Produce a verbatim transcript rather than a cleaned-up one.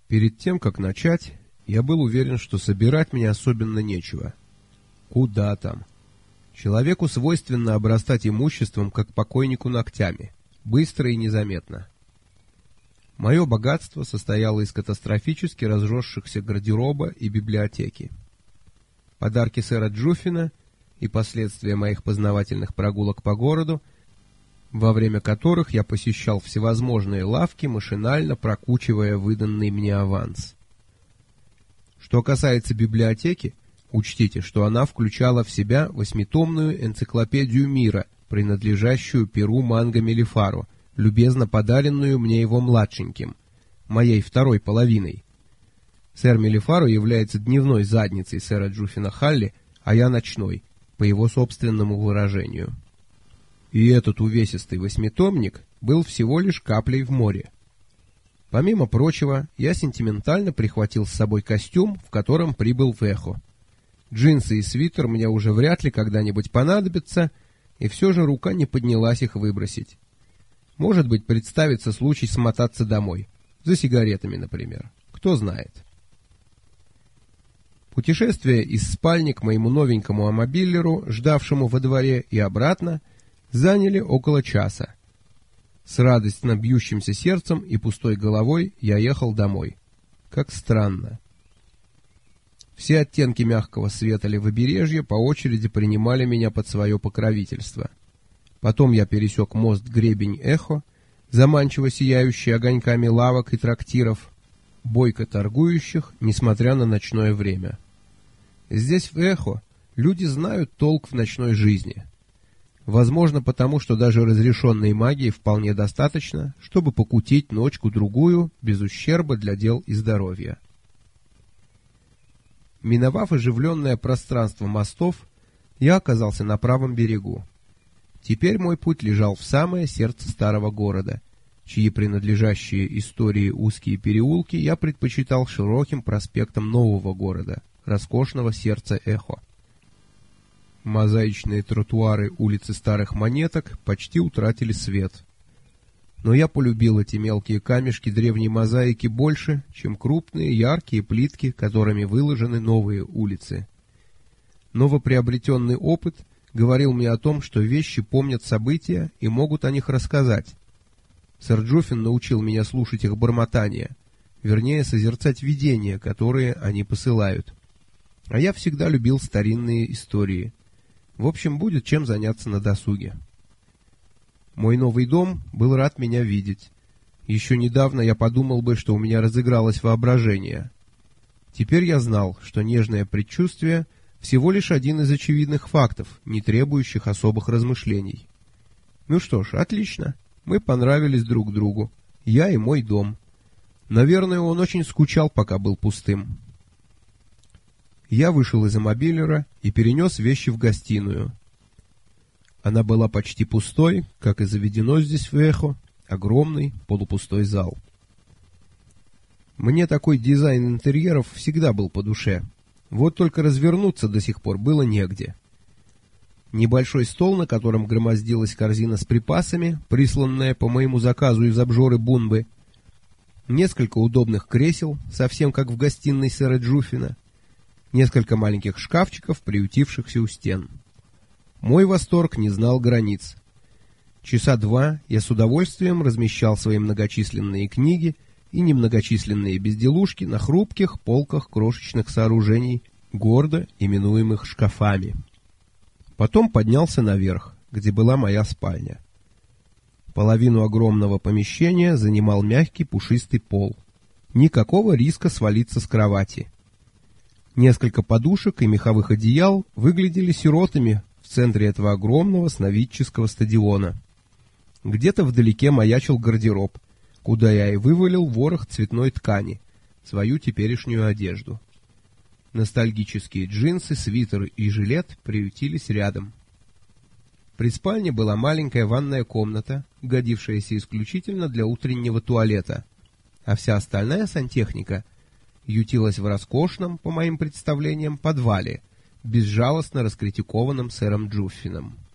Перед тем, как начать, я был уверен, что собирать мне особенно нечего. Куда там? Человеку свойственно обрастать имуществом, как покойнику ногтями, быстро и незаметно. Мое богатство состояло из катастрофически разросшихся гардероба и библиотеки. Подарки сэра Джуффина и последствия моих познавательных прогулок по городу, во время которых я посещал всевозможные лавки, машинально прокучивая выданный мне аванс. Что касается библиотеки, учтите, что она включала в себя восьмитомную энциклопедию мира, принадлежащую перу Манго Мелифару, любезно подаренную мне его младшеньким, моей второй половиной. Сэр Мелифару является дневной задницей сэра Джуффина Халли, а я ночной, по его собственному выражению. И этот увесистый восьмитомник был всего лишь каплей в море. Помимо прочего, я сентиментально прихватил с собой костюм, в котором прибыл в Эхо. Джинсы и свитер мне уже вряд ли когда-нибудь понадобятся, и все же рука не поднялась их выбросить. Может быть, представится случай смотаться домой. За сигаретами, например. Кто знает. Путешествие из спальни к моему новенькому амобиллеру, ждавшему во дворе, и обратно, заняли около часа. С радостно бьющимся сердцем и пустой головой я ехал домой. Как странно. Все оттенки мягкого света левобережья по очереди принимали меня под свое покровительство. Потом я пересек мост Гребень Эхо, заманчиво сияющий огоньками лавок и трактиров, бойко торгующих, несмотря на ночное время. Здесь, в Эхо, люди знают толк в ночной жизни. Возможно, потому что даже разрешенной магии вполне достаточно, чтобы покутить ночку-другую без ущерба для дел и здоровья. Миновав оживленное пространство мостов, я оказался на правом берегу. Теперь мой путь лежал в самое сердце старого города, чьи принадлежащие истории узкие переулки я предпочитал широким проспектам нового города, роскошного сердца Эхо. Мозаичные тротуары улицы Старых Монеток почти утратили свет. Но я полюбил эти мелкие камешки древней мозаики больше, чем крупные яркие плитки, которыми выложены новые улицы. Новоприобретенный опыт говорил мне о том, что вещи помнят события и могут о них рассказать. Сэр Джуффин научил меня слушать их бормотание, вернее, созерцать видения, которые они посылают. А я всегда любил старинные истории. В общем, будет чем заняться на досуге. Мой новый дом был рад меня видеть. Еще недавно я подумал бы, что у меня разыгралось воображение. Теперь я знал, что нежное предчувствие — всего лишь один из очевидных фактов, не требующих особых размышлений. Ну что ж, отлично. Мы понравились друг другу. Я и мой дом. Наверное, он очень скучал, пока был пустым. Я вышел из амобиллера и перенес вещи в гостиную. Она была почти пустой, как и заведено здесь в Эхо, огромный полупустой зал. Мне такой дизайн интерьеров всегда был по душе. Вот только развернуться до сих пор было негде. Небольшой стол, на котором громоздилась корзина с припасами, присланная по моему заказу из обжоры Бунбы, несколько удобных кресел, совсем как в гостиной сэра Джуффина, несколько маленьких шкафчиков, приютившихся у стен. Мой восторг не знал границ. Часа два я с удовольствием размещал свои многочисленные книги и немногочисленные безделушки на хрупких полках крошечных сооружений, гордо именуемых шкафами. Потом поднялся наверх, где была моя спальня. Половину огромного помещения занимал мягкий пушистый пол. Никакого риска свалиться с кровати. Несколько подушек и меховых одеял выглядели сиротами в центре этого огромного сновидческого стадиона. Где-то вдалеке маячил гардероб, куда я и вывалил ворох цветной ткани, свою теперешнюю одежду. Ностальгические джинсы, свитер и жилет приютились рядом. При спальне была маленькая ванная комната, годившаяся исключительно для утреннего туалета, а вся остальная сантехника ютилась в роскошном, по моим представлениям, подвале, безжалостно раскритикованном сэром Джуффином.